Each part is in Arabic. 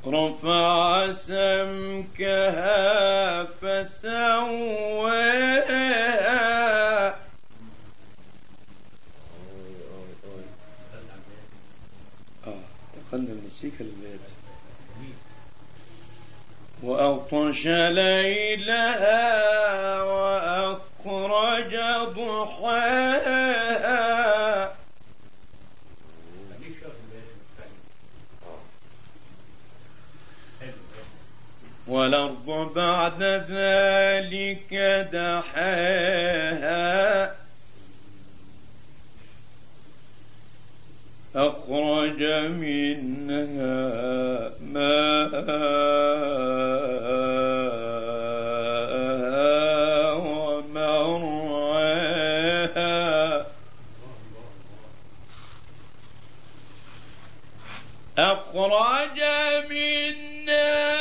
رفع سمكها فسواها دخلنا من السيكة للبيت. وأغطش ليلها وأخرج ضحاها والأرض بعد ذلك دحاها أخرج منها ماءها ومرعاها أخرج منها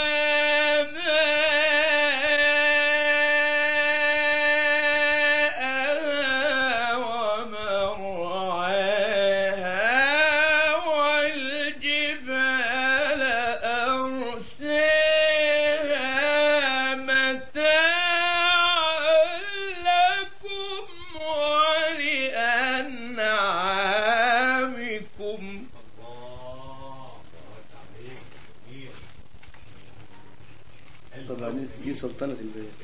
سلطنة البيت.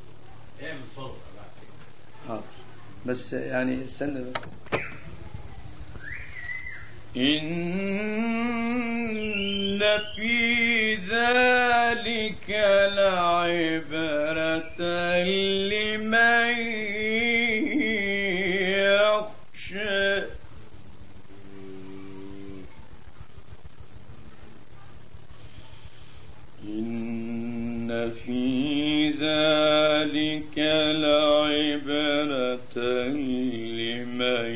بس يعني استنى إن في ذلك لعبرة لمن يخشى. إن في ذلك لعبرة لمن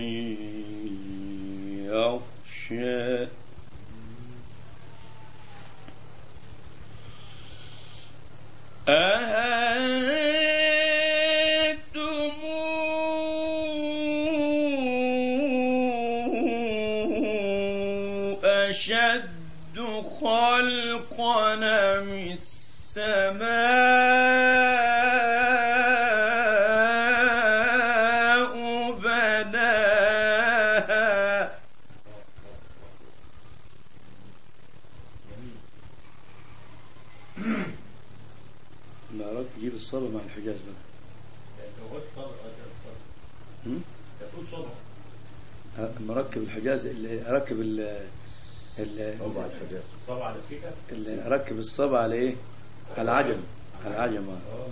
يخشى. أأنتم أشد خلقا من السماء بناها. ما تجيب الصبا مع الحجاز بقى. مركب الحجاز اللي اركب اللي اركب الصبا على ايه؟ على العجم. على العجم.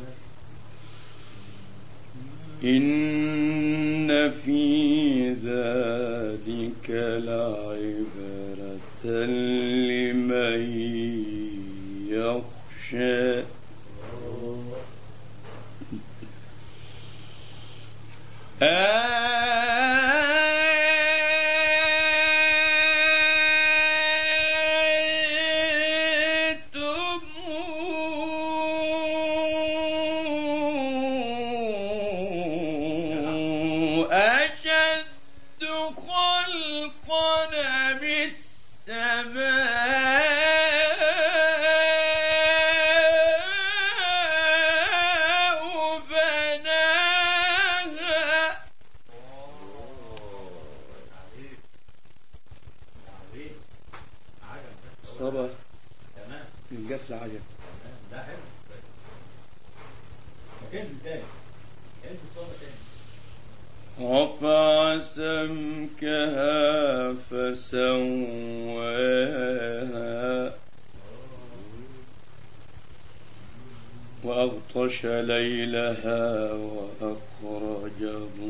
إن في ذلك لعبرة لمن يخشى. الصبا القفل عجب. رفع سمكها فسواها وأغطش ليلها وأخرج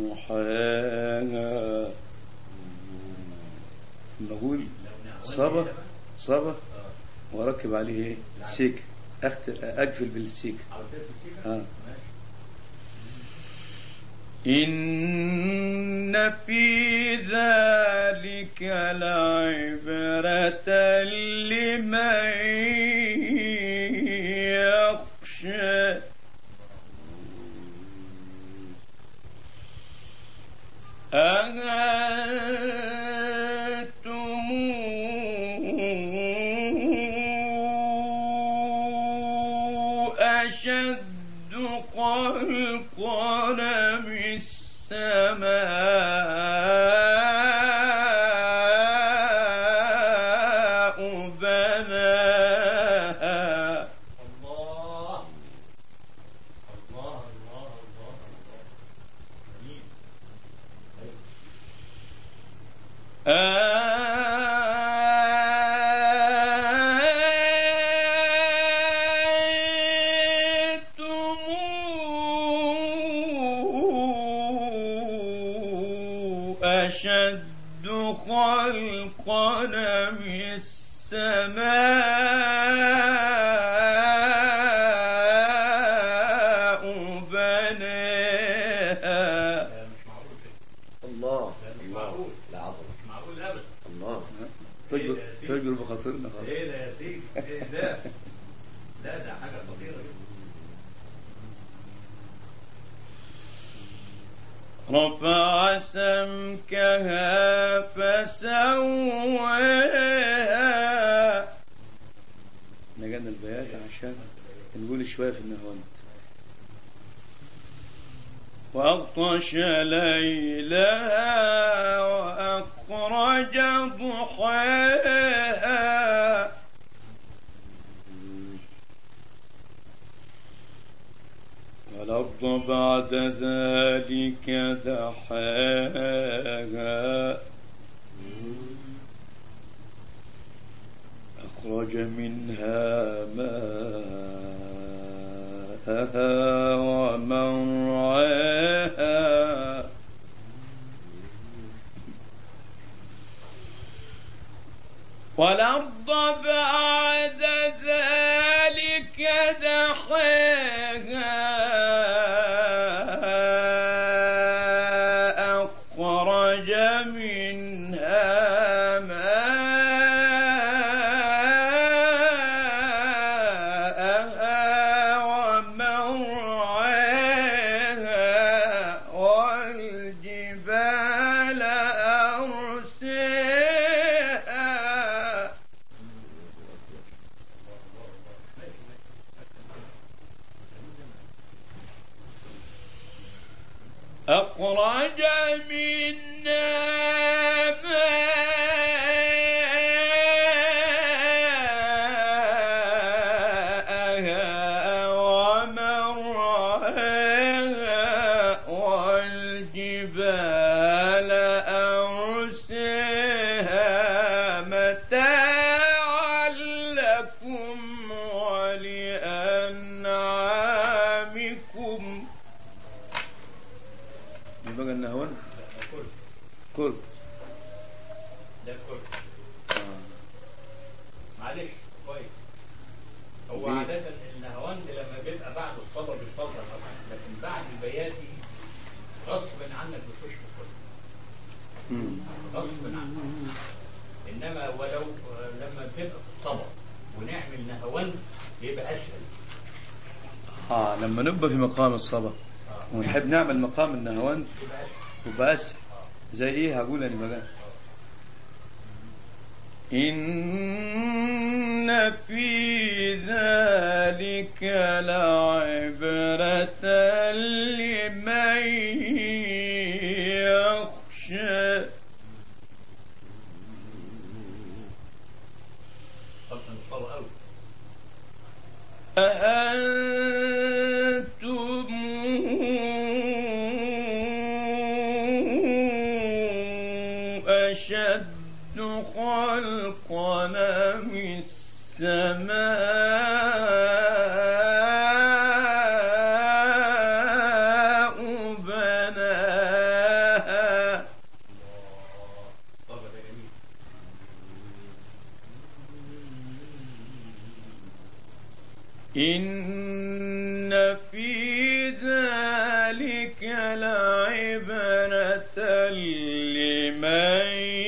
ضحاها. نقول صبا واركب عليه ايه؟ سيك. اقفل بالسيك. إن في ذلك لعبرة لمن يخشى. أأنتم أشد خلقا من السماء بناها. الله الله الله الله الله. جميل. أشد خلقا من السماء بناها. مش معقول كده. الله لا مش الله معقول. العظمة مش معقول ابدا. الله. تجبر بخاطرنا خلاص. ايه ده يا سيدي؟ ايه ده؟ لا ده حاجه خطيره جدا. رفع سمكها فسواها. نجانا البيات عشان نقول شوية في النهوند. وأغطش ليلها وأخرج ضحاها. والأرض بعد ذلك دحاها. أخرج منها ماءها ومرعاها. والأرض بعد ذلك دحاها. أخرج منها ماءها ومرعاها. والجبال أرساها. أخرج منها ماءها ومرعاها. والجبال أرساها متاعا لكم ولأنعامكم. يبقى النهوند ده كل كل ده كل معلش كويس. هو ليه؟ عادة النهواند لما بيبقى بعد الصبر بيفضل طبعا، لكن بعد البياتي غصب عنك بتخش في كل غصب عنك. انما ولو لما بتبقى في الصبر ونعمل نهواند بيبقى اسهل. لما نبقى في مقام الصبا ونحب نعمل مقام النهوند بيبقى اسهل. وبقى أسهل. زي ايه؟ هقول انا بقى. إن في ذلك لعبرة لمن يخشى. طبعا الصبر قوي. أأنتم أشد خلقا من السماء بناها. طبعا ده جميل. إن في ذلك لعبرة لمن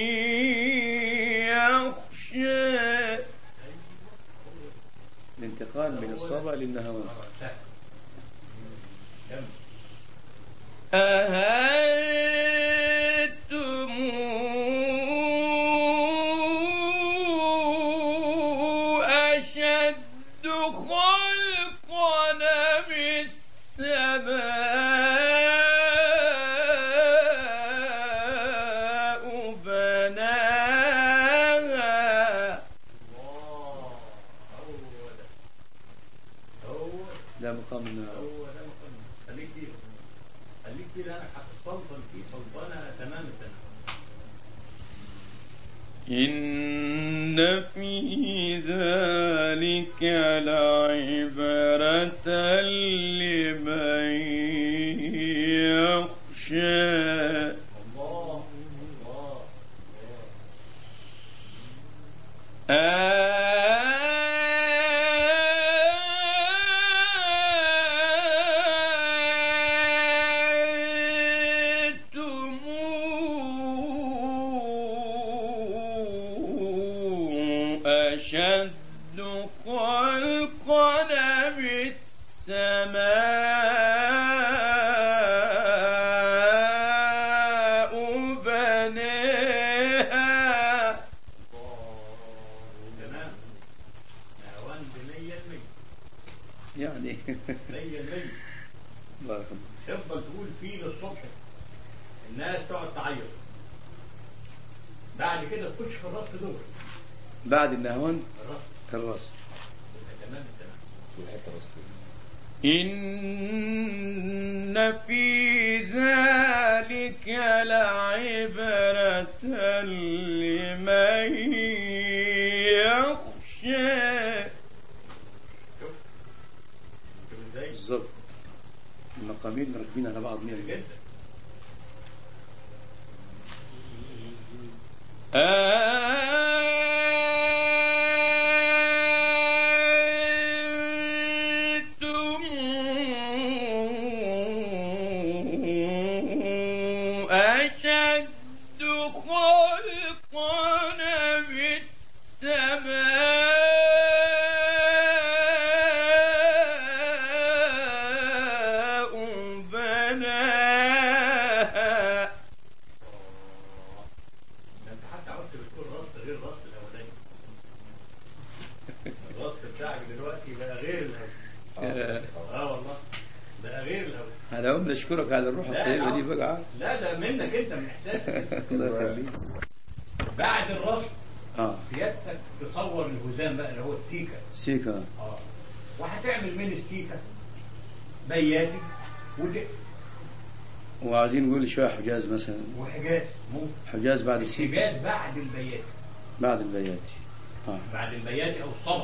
يخشى. الانتقال من الصبا للنهوند. سهل. كمل. أهنتم أشد خلقنا لا مقام النهار. هو ده مقام. خليك فيه، خليك فيه، لأنك هتستلطن فيه سلطنة تمام التمام. إن في ذلك لعبرة لمن يخشى. الله الله أنتم أشد خلقا من السماء بناها. تمام. نهوان بمية المية. يعني مية المية. بارك الله. تفضل تقول فيه للصبح، الناس تقعد تعيط. بعد كده تخش في الرصد دول. بعد النهوان الرصد كالرصد. تمام التمام. إن في ذلك لعبرة لمن يخشى. شوف ازاي بالضبط، المقامين راكبين على بعض 100%. جدا. أنتم أشد خلقا من السماء بناها. ده انت حتى عرفت بتقول رصد غير الرصد الاولاني. الرصد بتاعك دلوقتي بقى غير الاول. والله بقى غير الاول. هذا هم نشكرك على الروح الطيبة دي بقى. لا ده منك انت، من احساسك. الله يخليك. بعد الرصد اه سيادتك تصور الهزام بقى اللي هو السيكا. سيكا. وهتعمل من السيكا بياتي وعايزين نقول شوية حجاز مثلا. وحجاز ممكن. حجاز بعد السيكا. حجاز بعد البياتي. بعد البياتي. بعد البياتي او الصبا.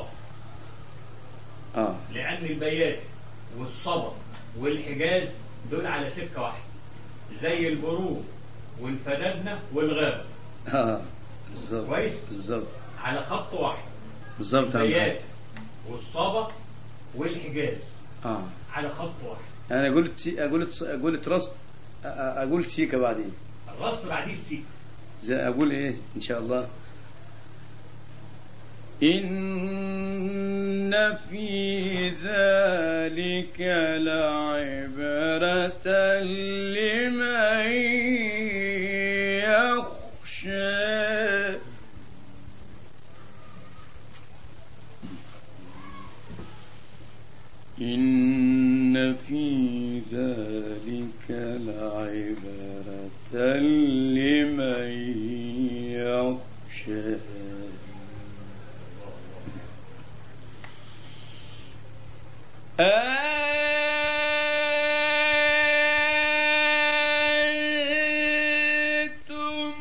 اه لان البياتي والصبا والحجاز دول على سكه واحده، زي البروج والفدادنه والغابه. بالظبط. كويس. بالظبط. على خط واحد. بالظبط. البياتي والصبا والحجاز على خط واحد. انا قلت رصد، اقول سيكا بعدين. الرصد بعديه السيكا. زي اقول ايه ان شاء الله. إن في ذلك لعبرة لمن يخشى. إن في ذلك لعبرة لمن يخشى. أنتم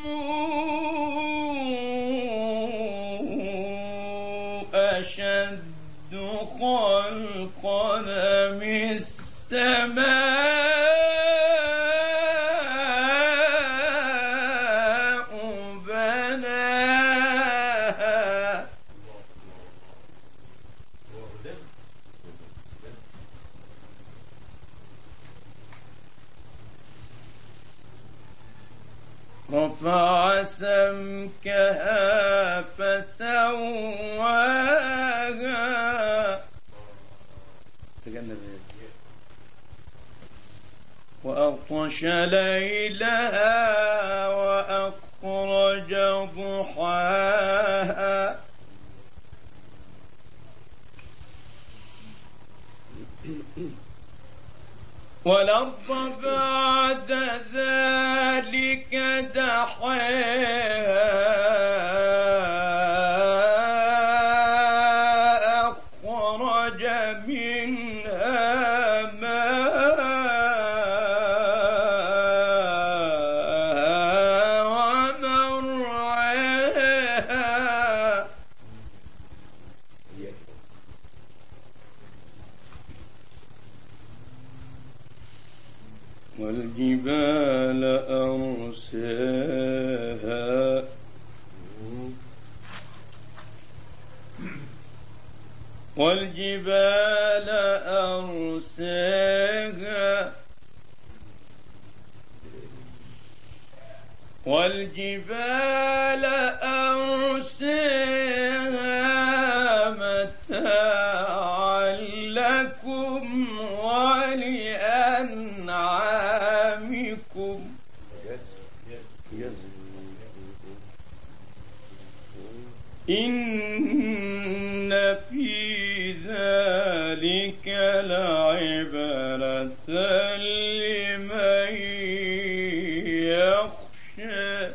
أشد خلقا من السماء بناها. رفع سمكها فسواها وأغطش ليلها وأخرج ضحاها. والأرض بعد ذلك دحاها أخرج منها والجبال أرساها والجبال أرساها والجبال أرساها متاعا لكم ولأنعامكم إن في ذلك لعبرة لمن يخشى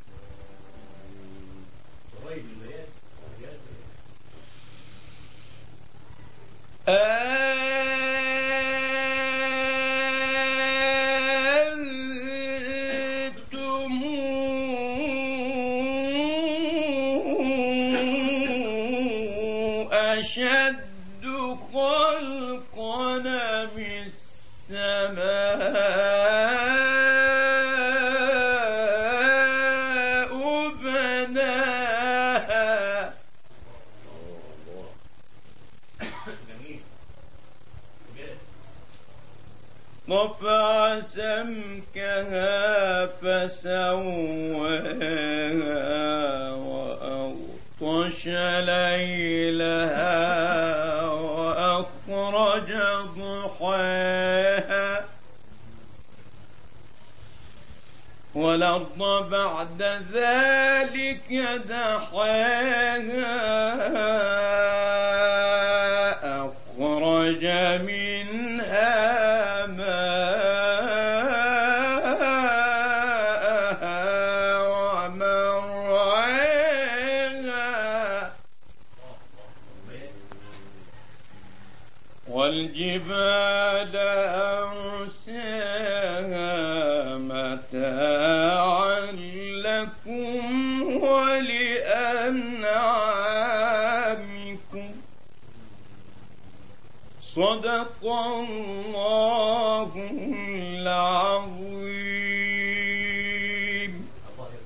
أنتم أشد خلقا من السماء بناها رفع سمكها فسواها وأغطش ليلها وأخرج ضحاها والأرض بعد ذلك دحاها أخرج منها ماءها ومرعاها والجبال أرساها متاعا لكم ولأنعامكم صدق الله